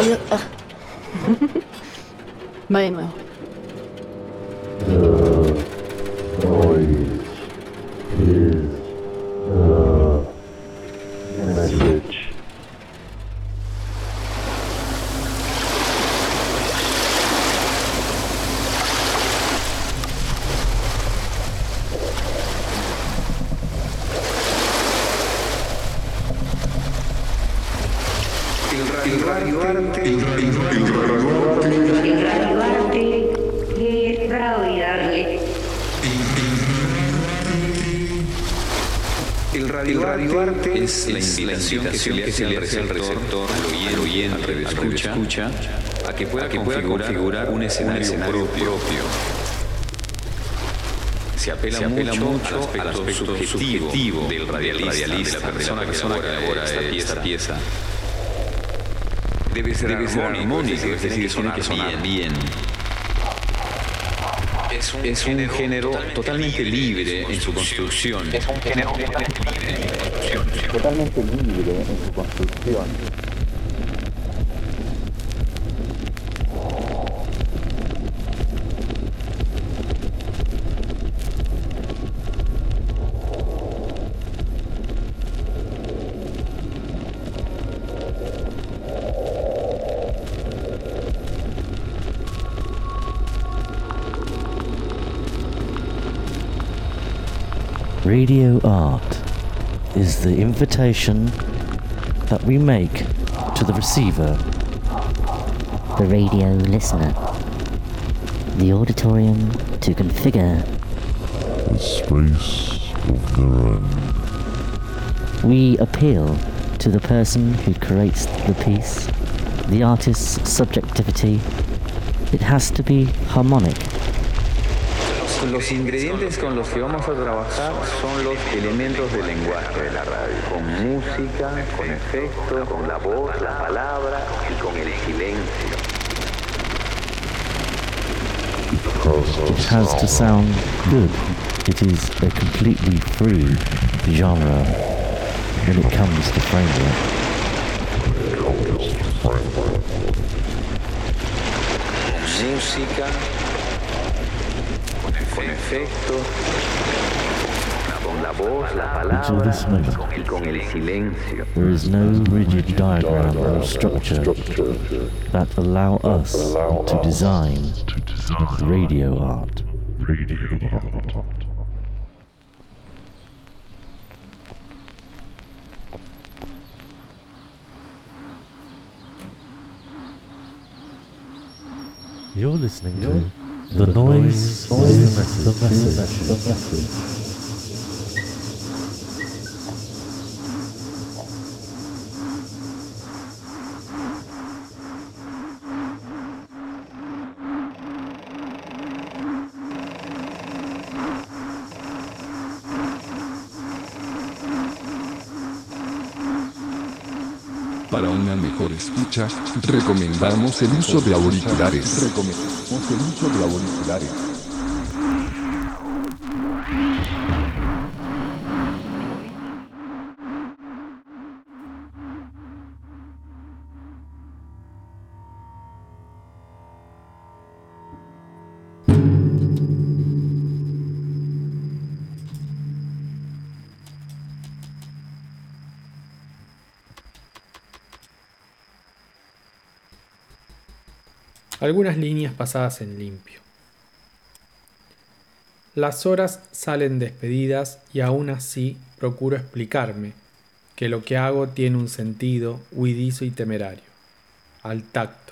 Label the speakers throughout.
Speaker 1: Va de nuevo.
Speaker 2: El radioarte es la invitación que se le hace al receptor, al oyente, al escucha, a que pueda configurar un escenario propio. Se apela mucho al aspecto subjetivo del radialista, de la persona que elabora esta pieza. Debe ser armónico, es decir, tiene que sonar bien. Es un género totalmente libre en su construcción.
Speaker 3: Totalmente libre en su construcción.
Speaker 4: Radio art is the invitation that we make to the receiver,
Speaker 5: the radio listener, the auditorium to configure,
Speaker 6: the space of their own.
Speaker 5: We appeal to the person who creates the piece, the artist's subjectivity. It has to be harmonic.
Speaker 2: Los ingredientes con los que vamos a trabajar son los elementos del lenguaje de la radio, con música, con efectos, con la voz, la palabra y con el silencio.
Speaker 4: It has to sound good. It is a completely free genre when it comes to framework.
Speaker 2: Música, con efectos, con la voz, la palabra y con el silencio.
Speaker 4: There is no rigid diagram or structure that allow us to design radio art. You're listening to The Noise is the Message.
Speaker 7: Para una mejor escucha, recomendamos el uso de auriculares.
Speaker 8: Algunas líneas pasadas en limpio. Las horas salen despedidas y aún así procuro explicarme que lo que hago tiene un sentido huidizo y temerario, al tacto.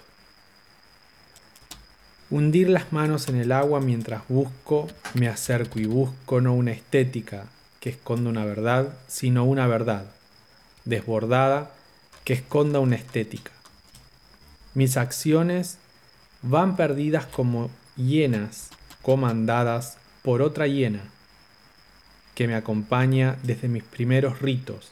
Speaker 8: Hundir las manos en el agua mientras busco, me acerco y busco no una estética que esconda una verdad, sino una verdad, desbordada, que esconda una estética. Mis acciones van perdidas como hienas comandadas por otra hiena que me acompaña desde mis primeros ritos.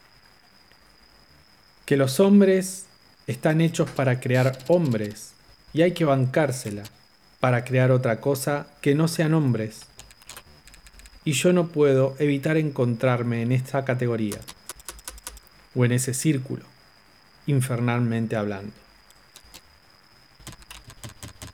Speaker 8: Que los hombres están hechos para crear hombres y hay que bancársela para crear otra cosa que no sean hombres. Y yo no puedo evitar encontrarme en esta categoría o en ese círculo, infernalmente hablando.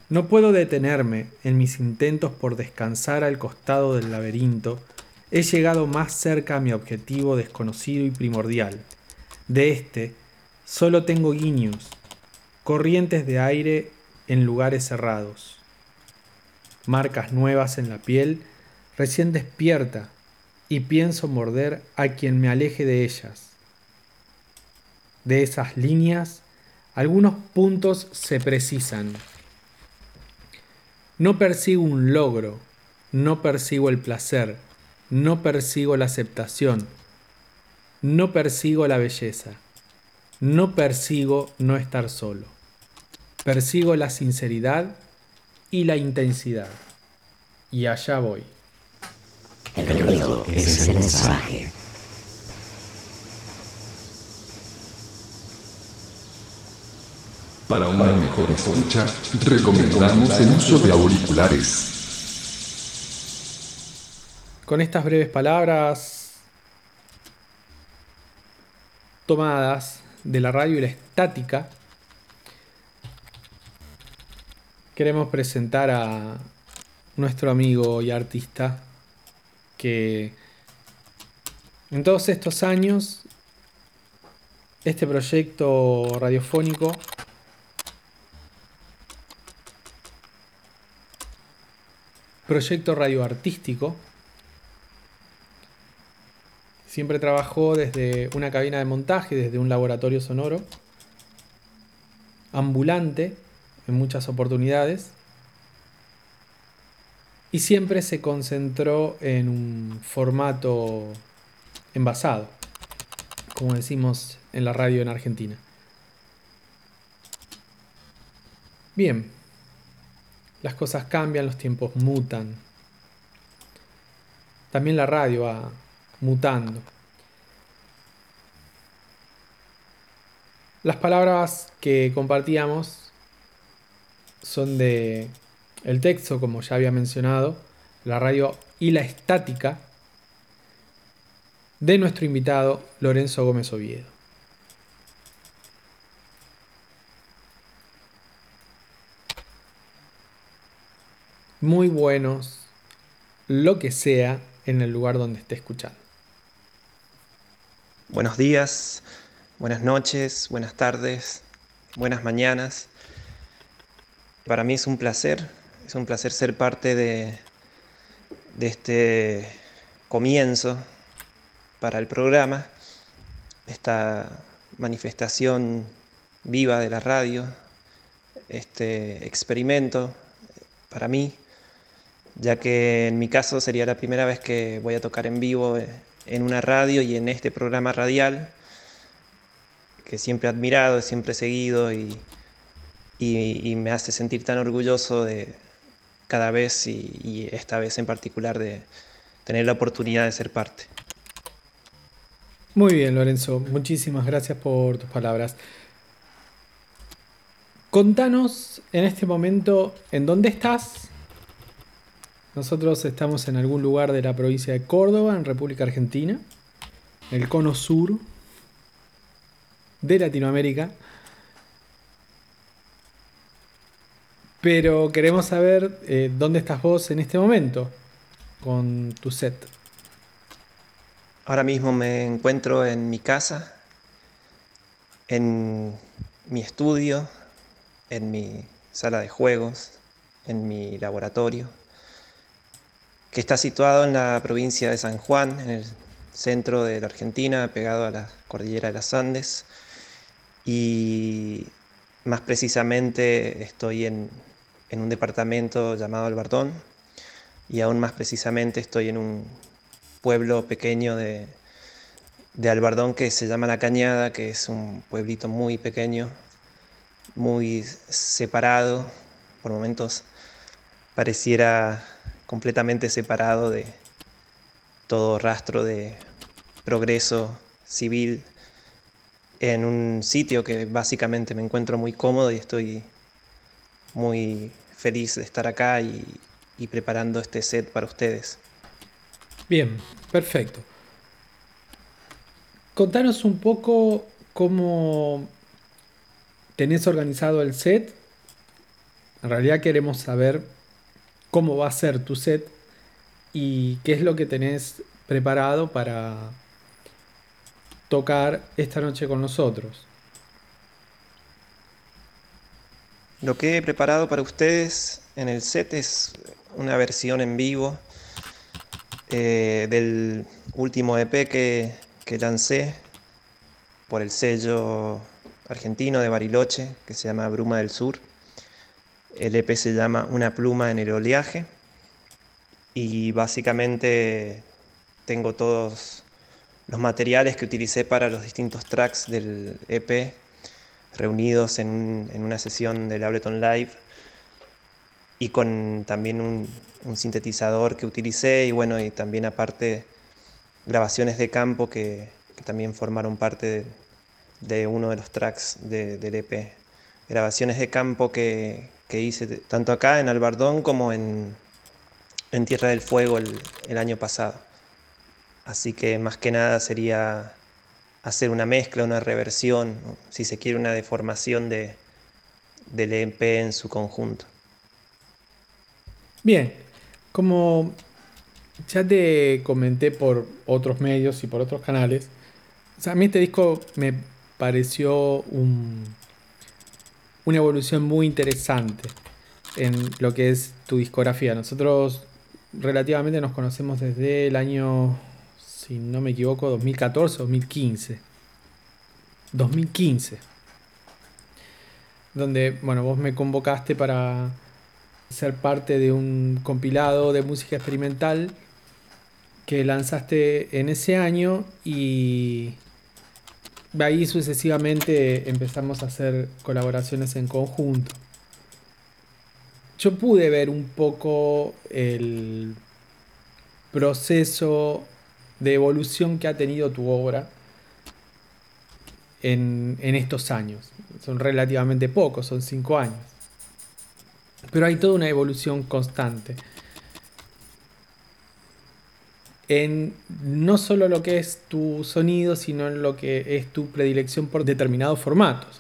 Speaker 8: No puedo detenerme en mis intentos por descansar al costado del laberinto. He llegado más cerca a mi objetivo desconocido y primordial. De este, solo tengo guiños, corrientes de aire en lugares cerrados, marcas nuevas en la piel, recién despierta, y pienso morder a quien me aleje de ellas. De esas líneas, algunos puntos se precisan. No persigo un logro, no persigo el placer, no persigo la aceptación, no persigo la belleza, no persigo no estar solo. Persigo la sinceridad y la intensidad. Y allá voy.
Speaker 9: El ruido es el mensaje.
Speaker 7: Para una mejor escucha, recomendamos el uso de auriculares.
Speaker 8: Con estas breves palabras tomadas de la radio y la estática, queremos presentar a nuestro amigo y artista que en todos estos años este proyecto radiofónico proyecto radioartístico siempre trabajó desde una cabina de montaje, desde un laboratorio sonoro ambulante en muchas oportunidades, y siempre se concentró en un formato envasado, como decimos en la radio en Argentina. Bien, las cosas cambian, los tiempos mutan. También la radio va mutando. Las palabras que compartíamos son de el texto, como ya había mencionado, la radio y la estática, de nuestro invitado Lorenzo Gómez Oviedo. Muy buenos, lo que sea, en el lugar donde esté escuchando.
Speaker 10: Buenos días, buenas noches, buenas tardes, buenas mañanas. Para mí es un placer ser parte de este comienzo para el programa, esta manifestación viva de la radio, este experimento para mí, ya que en mi caso sería la primera vez que voy a tocar en vivo en una radio y en este programa radial que siempre he admirado, siempre he seguido y me hace sentir tan orgulloso de cada vez y esta vez en particular de tener la oportunidad de ser parte.
Speaker 8: Muy bien, Lorenzo, muchísimas gracias por tus palabras. Contanos en este momento en dónde estás. Nosotros estamos en algún lugar de la provincia de Córdoba, en República Argentina, en el cono sur de Latinoamérica. Pero queremos saber dónde estás vos en este momento con tu set.
Speaker 10: Ahora mismo me encuentro en mi casa, en mi estudio, en mi sala de juegos, en mi laboratorio, que está situado en la provincia de San Juan, en el centro de la Argentina, pegado a la cordillera de los Andes. Y más precisamente estoy en un departamento llamado Albardón, y aún más precisamente estoy en un pueblo pequeño de Albardón que se llama La Cañada, que es un pueblito muy pequeño, muy separado, por momentos pareciera completamente separado de todo rastro de progreso civil, en un sitio que básicamente me encuentro muy cómodo y estoy muy feliz de estar acá y preparando este set para ustedes.
Speaker 8: Bien, perfecto. Contanos un poco cómo tenés organizado el set En realidad queremos saber cómo va a ser tu set y qué es lo que tenés preparado para tocar esta noche con nosotros.
Speaker 10: Lo que he preparado para ustedes en el set es una versión en vivo del último EP que lancé por el sello argentino de Bariloche, que se llama Bruma del Sur. El EP se llama Una pluma en el oleaje y básicamente tengo todos los materiales que utilicé para los distintos tracks del EP reunidos en una sesión del Ableton Live y con también un sintetizador que utilicé y bueno, y también aparte grabaciones de campo que también formaron parte de uno de los tracks del EP. Grabaciones de campo que hice tanto acá en Albardón como en Tierra del Fuego el año pasado. Así que más que nada sería hacer una mezcla, una reversión, si se quiere una deformación del EP en su conjunto.
Speaker 8: Bien, como ya te comenté por otros medios y por otros canales, o sea, a mí este disco me pareció una evolución muy interesante en lo que es tu discografía. Nosotros relativamente nos conocemos desde el año, si no me equivoco, 2014 o 2015. 2015. Donde, bueno, vos me convocaste para ser parte de un compilado de música experimental que lanzaste en ese año y de ahí sucesivamente empezamos a hacer colaboraciones en conjunto. Yo pude ver un poco el proceso de evolución que ha tenido tu obra en estos años. Son relativamente pocos, son 5 años. Pero hay toda una evolución constante. En no solo lo que es tu sonido, sino en lo que es tu predilección por determinados formatos.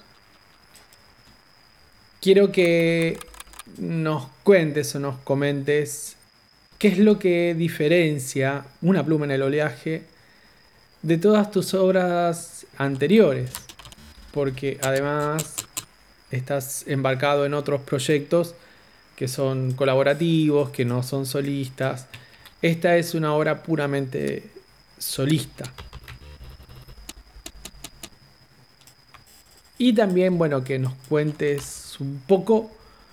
Speaker 8: Quiero que nos cuentes o nos comentes qué es lo que diferencia Una pluma en el oleaje de todas tus obras anteriores, porque además estás embarcado en otros proyectos que son colaborativos, que no son solistas. Esta es una obra puramente solista. Y también, bueno, que nos cuentes un poco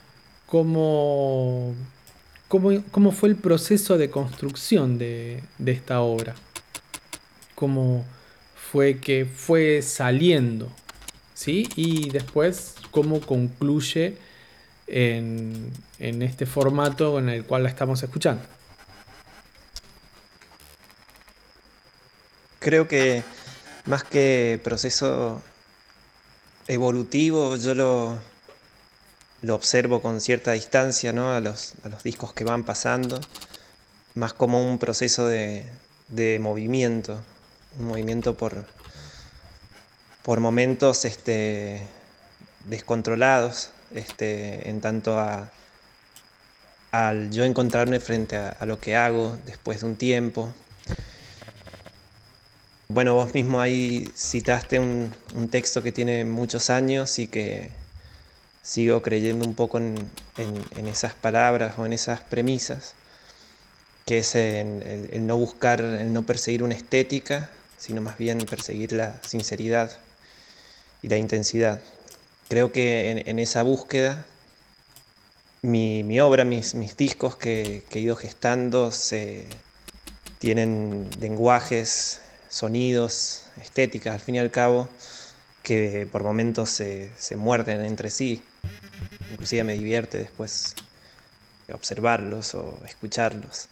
Speaker 8: cómo fue el proceso de construcción de esta obra. Cómo fue que fue saliendo, ¿sí? Y después cómo concluye en este formato en el cual la estamos escuchando.
Speaker 10: Creo que más que proceso evolutivo, yo lo observo con cierta distancia, ¿no? a los discos que van pasando, más como un proceso de movimiento, un movimiento por momentos descontrolados, en tanto al yo encontrarme frente a lo que hago después de un tiempo. Bueno, vos mismo ahí citaste un texto que tiene muchos años y que sigo creyendo un poco en esas palabras o en esas premisas, que es el no buscar, el no perseguir una estética, sino más bien perseguir la sinceridad y la intensidad. Creo que en esa búsqueda, mi obra, mis discos que he ido gestando, tienen lenguajes, sonidos, estéticas, al fin y al cabo, que por momentos se muerden entre sí. Inclusive me divierte después observarlos o escucharlos.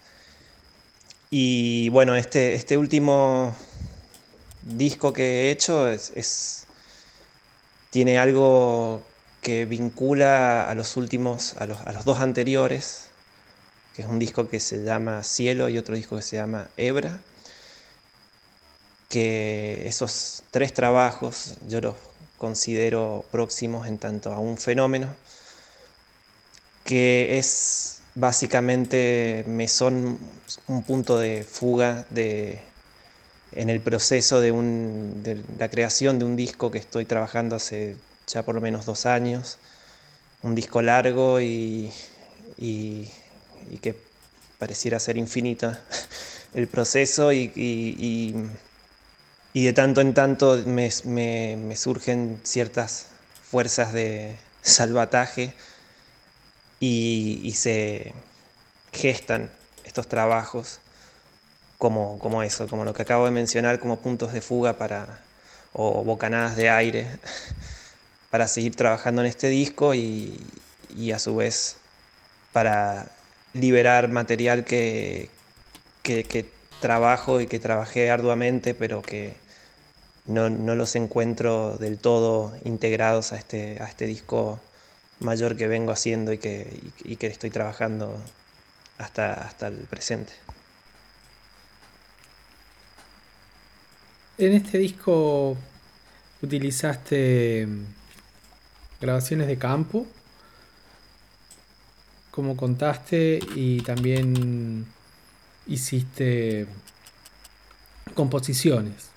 Speaker 10: Y bueno, este último disco que he hecho tiene algo que vincula a los últimos, a los dos anteriores, que es un disco que se llama Cielo y otro disco que se llama Hebra, que esos 3 trabajos yo los considero próximos en tanto a un fenómeno que es básicamente me son un punto de fuga en el proceso de la creación de un disco que estoy trabajando hace ya por lo menos 2 años. Un disco largo y que pareciera ser infinito el proceso y de tanto en tanto me surgen ciertas fuerzas de salvataje y se gestan estos trabajos como eso, como lo que acabo de mencionar, como puntos de fuga o bocanadas de aire para seguir trabajando en este disco y a su vez para liberar material que trabajo y que trabajé arduamente, pero que no los encuentro del todo integrados a este disco mayor que vengo haciendo y que estoy trabajando hasta el presente.
Speaker 8: En este disco utilizaste grabaciones de campo, como contaste, y también hiciste composiciones.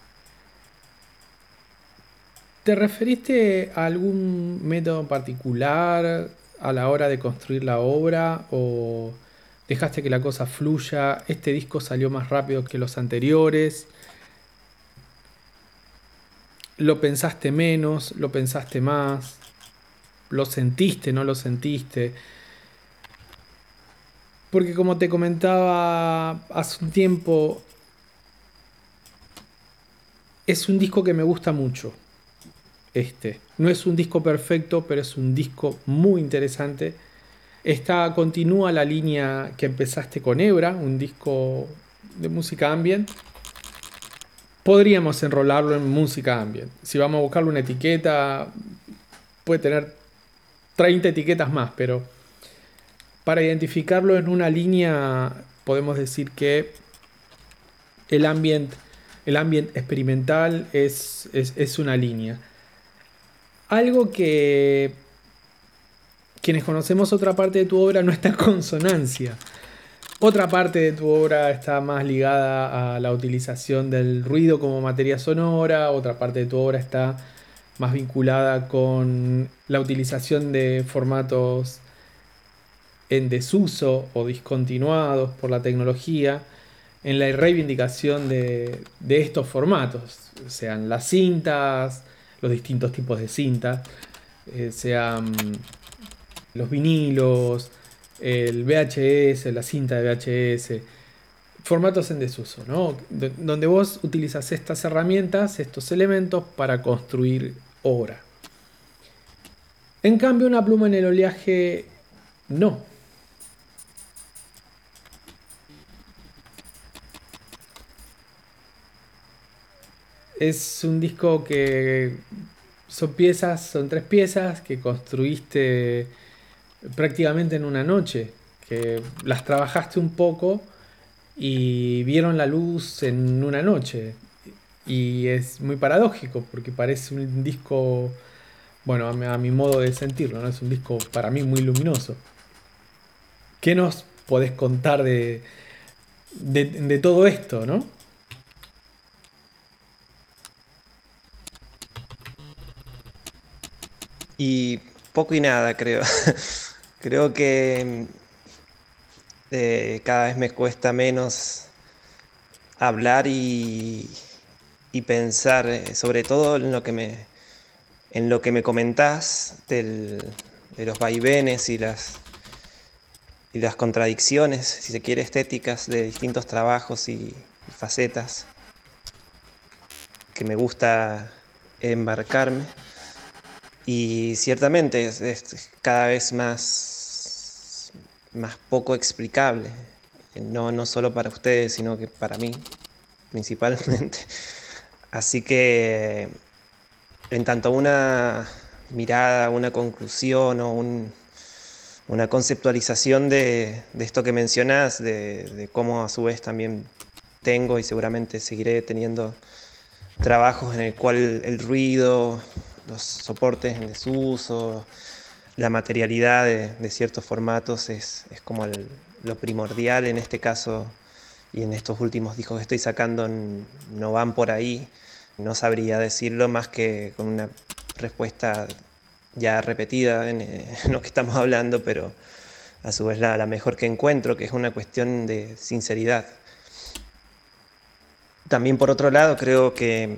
Speaker 8: ¿Te referiste a algún método en particular a la hora de construir la obra o dejaste que la cosa fluya? ¿Este disco salió más rápido que los anteriores? ¿Lo pensaste menos? ¿Lo pensaste más? ¿Lo sentiste? ¿No lo sentiste? Porque como te comentaba hace un tiempo, es un disco que me gusta mucho. No es un disco perfecto, pero es un disco muy interesante. Continúa la línea que empezaste con Hebra, un disco de música ambient. Podríamos enrolarlo en música ambient. Si vamos a buscarle una etiqueta, puede tener 30 etiquetas más, pero para identificarlo en una línea podemos decir que el ambient experimental es una línea. Algo que quienes conocemos otra parte de tu obra no está en consonancia. Otra parte de tu obra está más ligada a la utilización del ruido como materia sonora, otra parte de tu obra está más vinculada con la utilización de formatos en desuso o discontinuados por la tecnología, en la reivindicación de estos formatos, sean las cintas, los distintos tipos de cintas, sean los vinilos, el VHS, la cinta de VHS, formatos en desuso, ¿no? Donde vos utilizas estas herramientas, estos elementos para construir obra. En cambio, Una pluma en el oleaje, no. Es un disco que son 3 piezas que construiste prácticamente en una noche, que las trabajaste un poco y vieron la luz en una noche. Y es muy paradójico porque parece un disco, bueno, a mi modo de sentirlo, ¿no? Es un disco para mí muy luminoso. ¿Qué nos podés contar de todo esto, no?
Speaker 10: Y poco y nada, creo. Creo que cada vez me cuesta menos hablar y pensar, sobre todo en lo que me comentás de los vaivenes y las contradicciones, si se quiere, estéticas de distintos trabajos y facetas que me gusta embarcarme. Y ciertamente es cada vez más poco explicable, no solo para ustedes, sino que para mí, principalmente. Así que, en tanto una mirada, una conclusión o una conceptualización de esto que mencionás, de cómo a su vez también tengo y seguramente seguiré teniendo trabajos en el cual el ruido, los soportes en desuso, la materialidad de ciertos formatos es como lo primordial en este caso, y en estos últimos discos que estoy sacando no van por ahí. No sabría decirlo más que con una respuesta ya repetida en lo que estamos hablando, pero a su vez la mejor que encuentro, que es una cuestión de sinceridad. También por otro lado creo que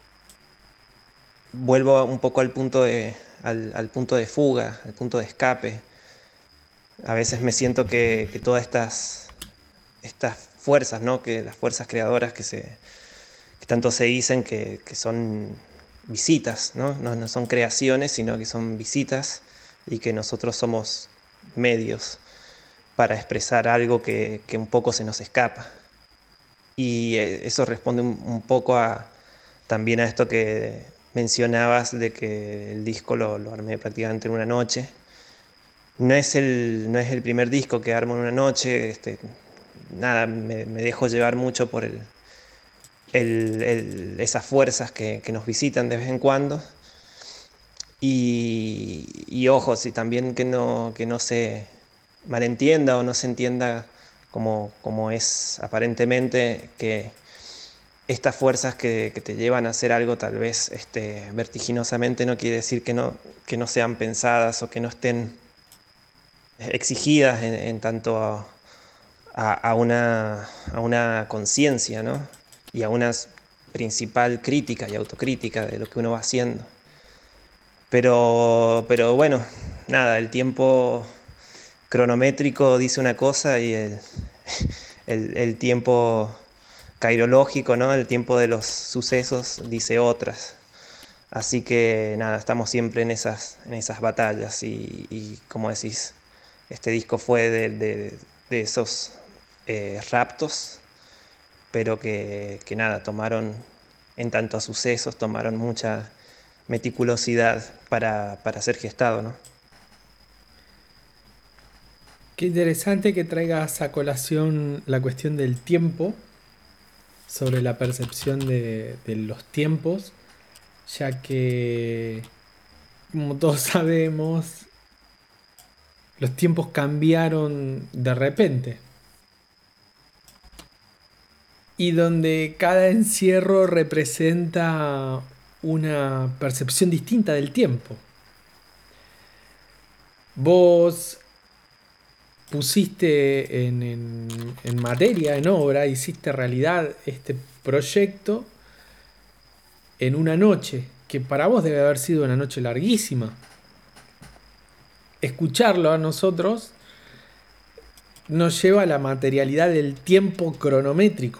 Speaker 10: vuelvo un poco al punto de fuga, al punto de escape. A veces me siento que todas estas fuerzas, ¿no? Que las fuerzas creadoras que tanto se dicen que son visitas, ¿no? No son creaciones, sino que son visitas, y que nosotros somos medios para expresar algo que un poco se nos escapa. Y eso responde un poco también a esto que mencionabas de que el disco lo armé prácticamente en una noche. No es el primer disco que armo en una noche. Nada, me dejo llevar mucho por esas fuerzas que nos visitan de vez en cuando. Y ojo, si también que no se malentienda o no se entienda como es aparentemente, que estas fuerzas que te llevan a hacer algo tal vez vertiginosamente, no quiere decir que no sean pensadas o que no estén exigidas en tanto a una conciencia, ¿no? Y a una principal crítica y autocrítica de lo que uno va haciendo. Pero bueno, nada, el tiempo cronométrico dice una cosa y el tiempo cairológico, ¿no? El tiempo de los sucesos dice otras. Así que nada, estamos siempre en esas batallas y como decís, este disco fue de esos raptos, pero que nada, tomaron, en tanto a sucesos, tomaron mucha meticulosidad para ser gestado, ¿no?
Speaker 8: Qué interesante que traigas a colación la cuestión del tiempo, sobre la percepción de los tiempos, ya que, como todos sabemos, los tiempos cambiaron de repente. Y donde cada encierro representa una percepción distinta del tiempo. Vos pusiste en materia, en obra, hiciste realidad este proyecto en una noche, que para vos debe haber sido una noche larguísima. Escucharlo a nosotros nos lleva a la materialidad del tiempo cronométrico.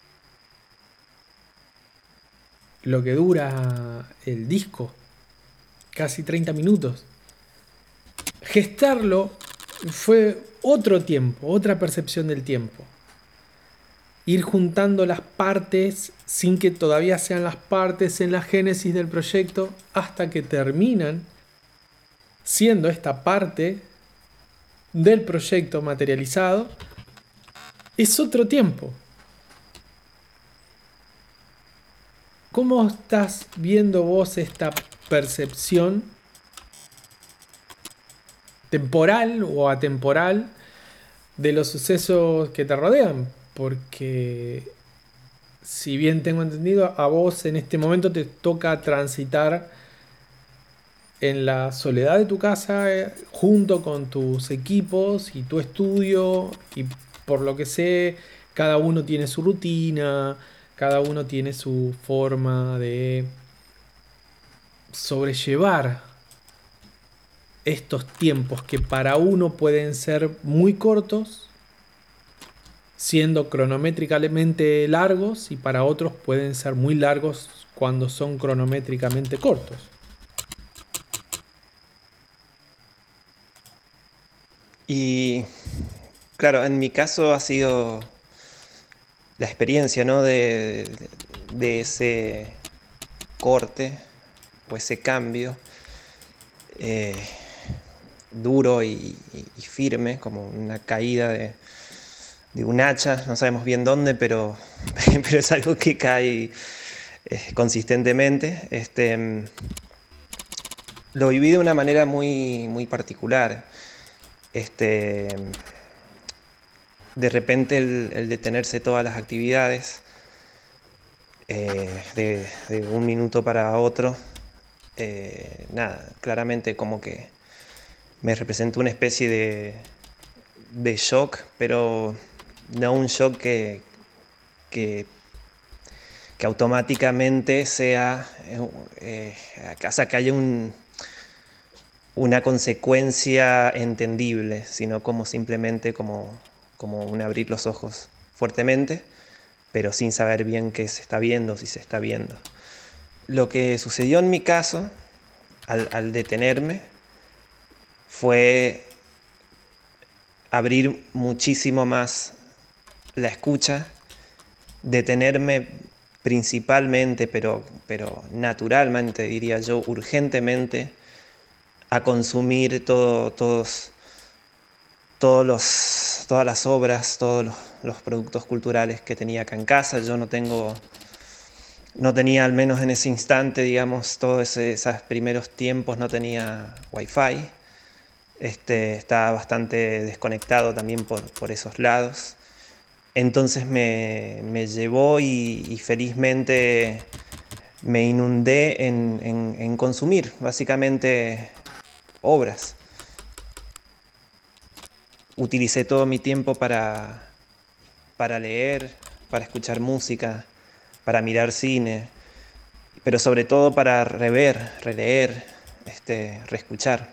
Speaker 8: Lo que dura el disco, casi 30 minutos. Gestarlo fue otro tiempo, otra percepción del tiempo. Ir juntando las partes sin que todavía sean las partes en la génesis del proyecto, hasta que terminan siendo esta parte del proyecto materializado, es otro tiempo. ¿Cómo estás viendo vos esta percepción temporal o atemporal de los sucesos que te rodean? Porque, si bien tengo entendido, a vos en este momento te toca transitar en la soledad de tu casa, junto con tus equipos y tu estudio, y por lo que sé, cada uno tiene su rutina, cada uno tiene su forma de sobrellevar estos tiempos que para uno pueden ser muy cortos, siendo cronométricamente largos, y para otros pueden ser muy largos cuando son cronométricamente cortos.
Speaker 10: Y claro, en mi caso ha sido la experiencia, ¿no? de ese corte o ese cambio duro y firme, como una caída de un hacha, no sabemos bien dónde, pero es algo que cae consistentemente. lo viví de una manera muy, muy particular. Este, de repente el detenerse todas las actividades de un minuto para otro, nada, claramente como que me representó una especie de shock, pero no un shock que automáticamente sea, o sea, que haya una consecuencia entendible, sino como simplemente como un abrir los ojos fuertemente, pero sin saber bien qué se está viendo, si se está viendo. Lo que sucedió en mi caso, al detenerme, fue abrir muchísimo más la escucha, detenerme principalmente, pero naturalmente, diría yo, urgentemente, a consumir todas las obras, todos los productos culturales que tenía acá en casa. Yo no tenía, al menos en ese instante, digamos, todos esos primeros tiempos, no tenía wifi. Estaba bastante desconectado también por esos lados. Entonces me llevó y felizmente me inundé en consumir, básicamente, obras. Utilicé todo mi tiempo para leer, para escuchar música, para mirar cine, pero sobre todo para rever, releer, reescuchar.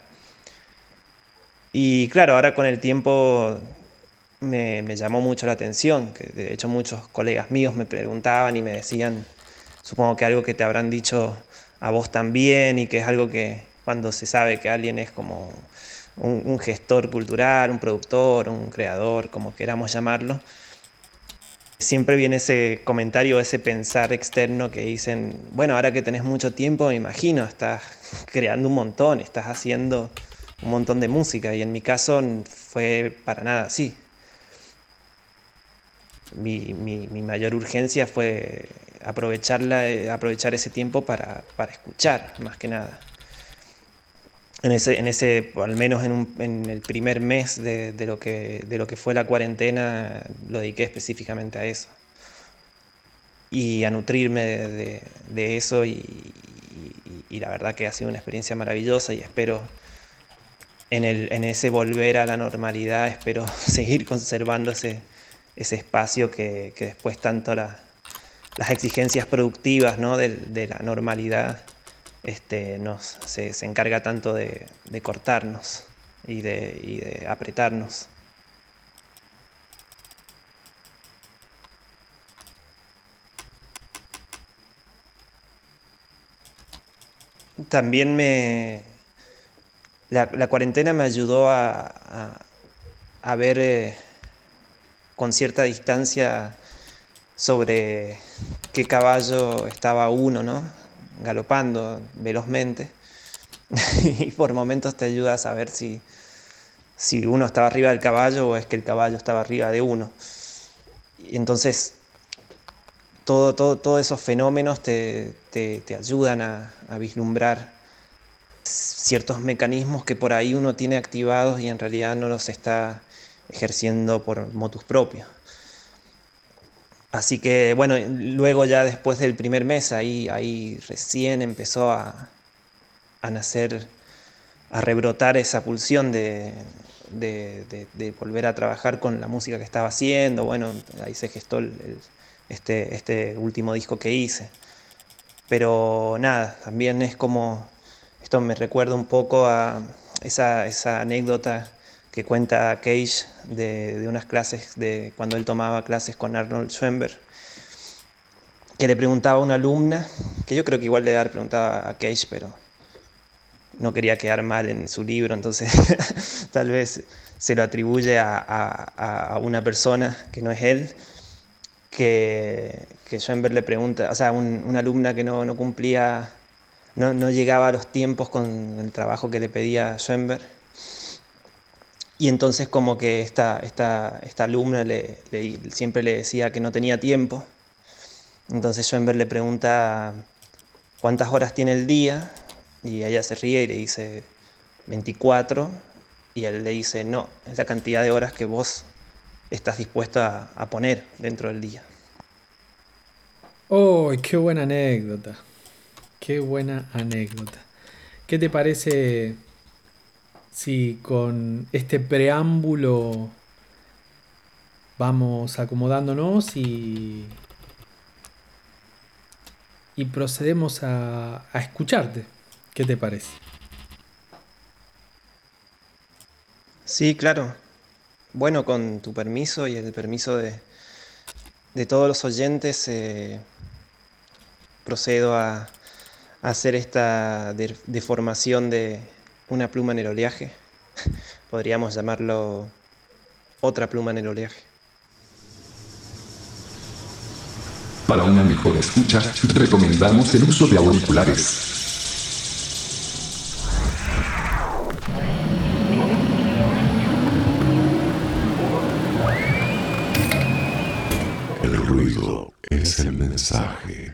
Speaker 10: Y claro, ahora con el tiempo me llamó mucho la atención, que de hecho muchos colegas míos me preguntaban y me decían, supongo que algo que te habrán dicho a vos también, y que es algo que cuando se sabe que alguien es como un gestor cultural, un productor, un creador, como queramos llamarlo, siempre viene ese comentario, ese pensar externo que dicen, bueno, ahora que tenés mucho tiempo, me imagino, estás creando un montón, estás haciendo un montón de música, y en mi caso fue para nada así. Mi mayor urgencia fue aprovechar ese tiempo para escuchar, más que nada. Al menos en el primer mes de lo que fue la cuarentena, lo dediqué específicamente a eso. Y a nutrirme de eso, y la verdad que ha sido una experiencia maravillosa, y espero en ese volver a la normalidad, espero seguir conservando ese espacio que después tanto las exigencias productivas, ¿no?, de la normalidad se encarga tanto de cortarnos y de apretarnos. También la cuarentena me ayudó a ver con cierta distancia sobre qué caballo estaba uno, ¿no?, galopando velozmente. Y por momentos te ayuda a saber si uno estaba arriba del caballo o es que el caballo estaba arriba de uno. Y entonces todos esos fenómenos te ayudan a vislumbrar ciertos mecanismos que por ahí uno tiene activados y en realidad no los está ejerciendo por motus propio. Así que bueno, luego ya después del primer mes, ahí recién empezó a nacer, a rebrotar esa pulsión de volver a trabajar con la música que estaba haciendo. Bueno, ahí se gestó este último disco que hice. Pero nada, también es como, esto me recuerda un poco a esa anécdota que cuenta Cage de unas clases, de cuando él tomaba clases con Arnold Schoenberg, que le preguntaba a una alumna, que yo creo que igual le había preguntado a Cage, pero no quería quedar mal en su libro, entonces tal vez se lo atribuye a una persona que no es él, que Schoenberg le pregunta, o sea, una alumna que no cumplía, no llegaba a los tiempos con el trabajo que le pedía Schoenberg. Y entonces como que esta alumna siempre le decía que no tenía tiempo. Entonces Schoenberg le pregunta cuántas horas tiene el día, Y ella se ríe y le dice 24, y él le dice, no, es la cantidad de horas que vos estás dispuesto a poner dentro del día.
Speaker 8: ¡Oh, qué buena anécdota! ¡Qué buena anécdota! ¿Qué te parece si con este preámbulo vamos acomodándonos y procedemos a escucharte? ¿Qué te parece?
Speaker 10: Sí, claro. Bueno, con tu permiso y el permiso de todos los oyentes, procedo a hacer esta deformación de una pluma en el oleaje. Podríamos llamarlo otra pluma en el oleaje.
Speaker 7: Para una mejor escucha, recomendamos el uso de auriculares.
Speaker 6: El ruido es el mensaje.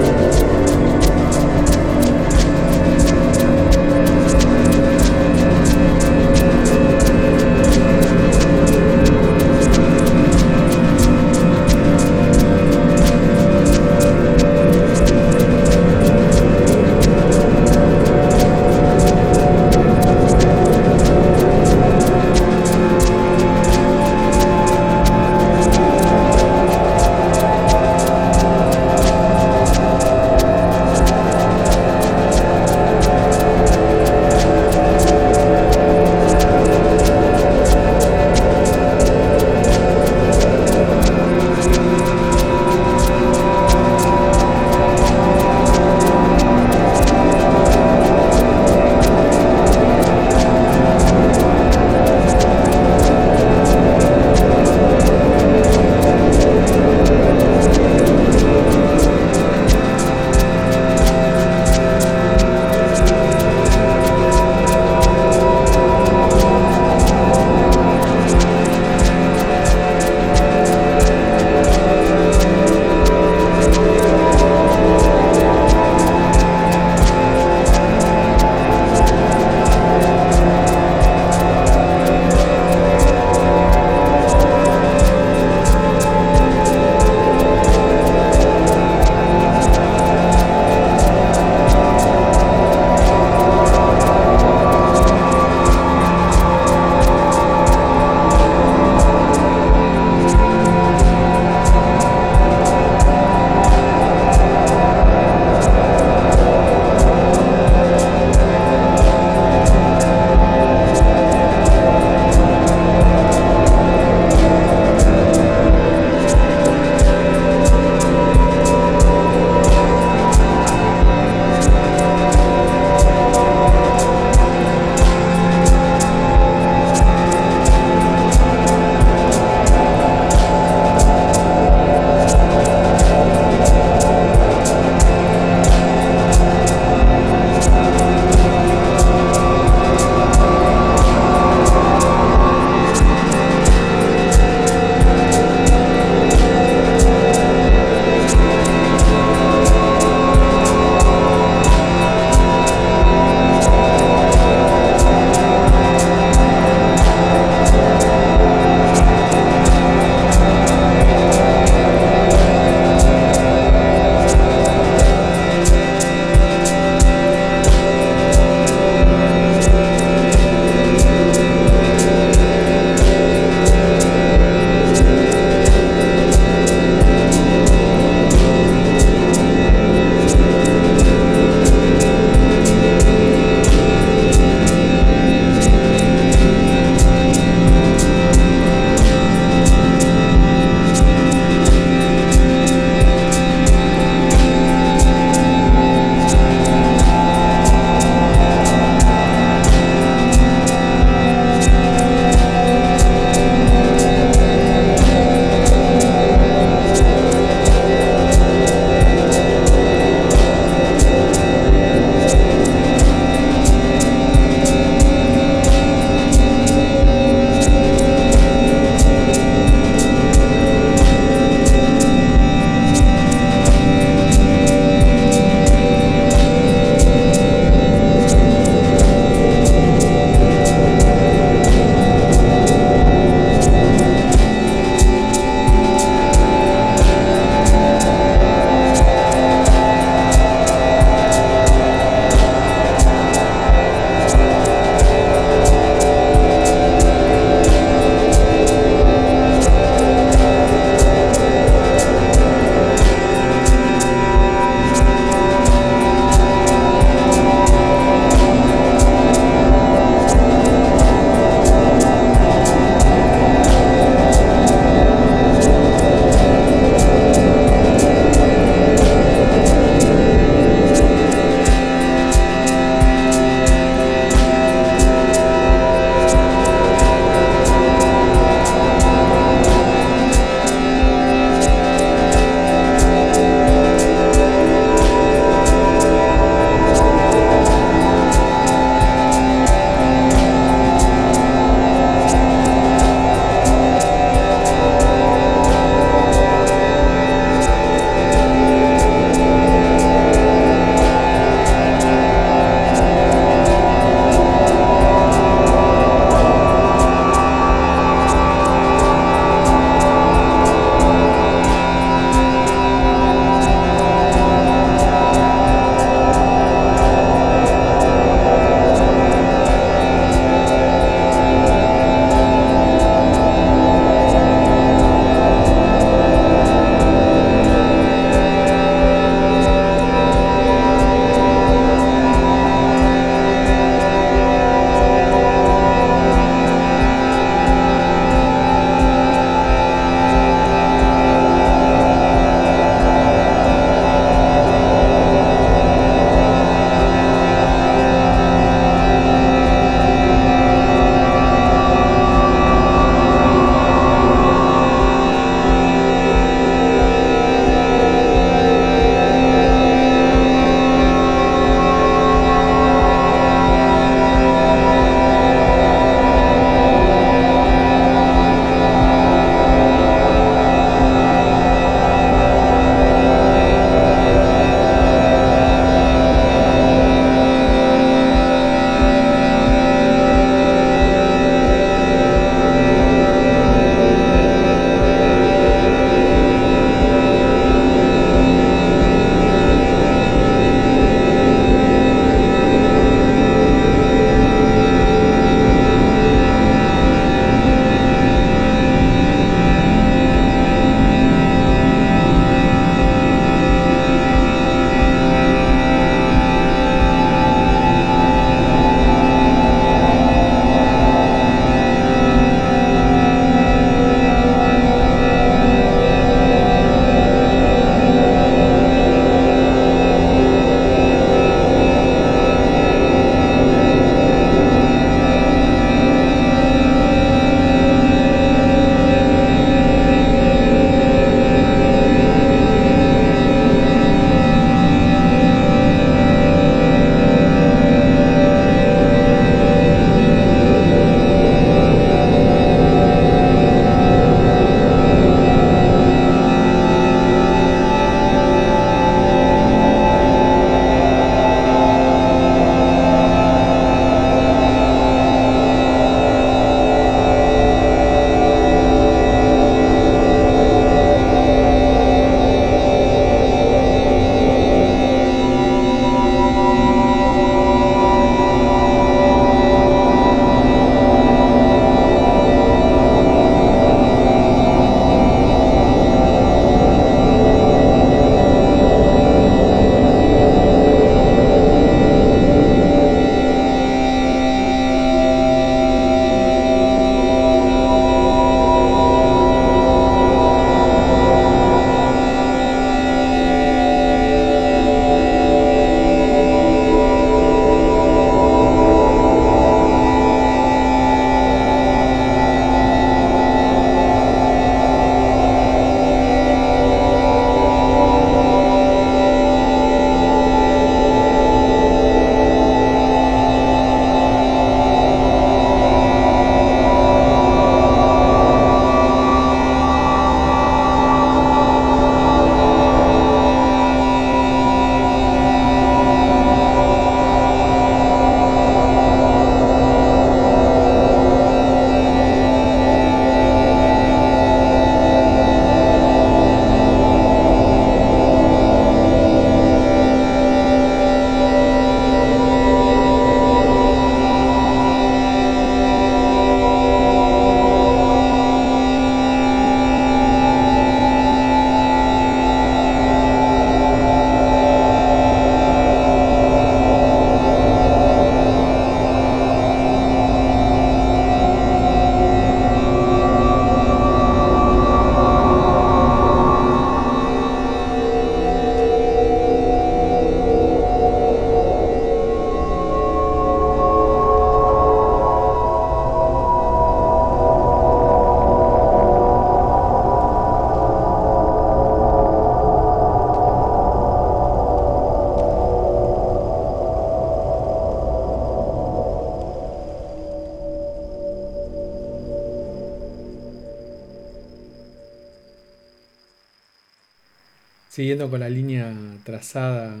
Speaker 8: Siguiendo con la línea trazada,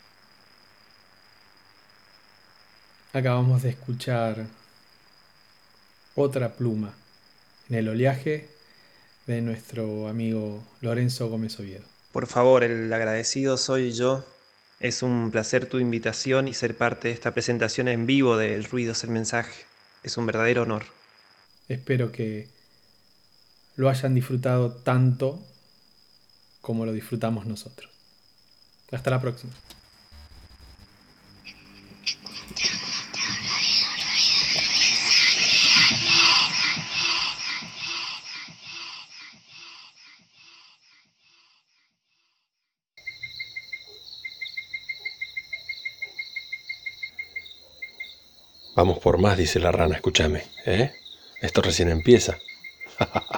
Speaker 8: acabamos de escuchar otra pluma en el oleaje de nuestro amigo Lorenzo Gómez Oviedo.
Speaker 10: Por favor, el agradecido soy yo. Es un placer tu invitación y ser parte de esta presentación en vivo de El ruido es el mensaje. Es un verdadero honor.
Speaker 8: Espero que lo hayan disfrutado tanto como lo disfrutamos nosotros. Hasta la próxima.
Speaker 11: Vamos por más, dice la rana, escúchame, ¿eh? Esto recién empieza.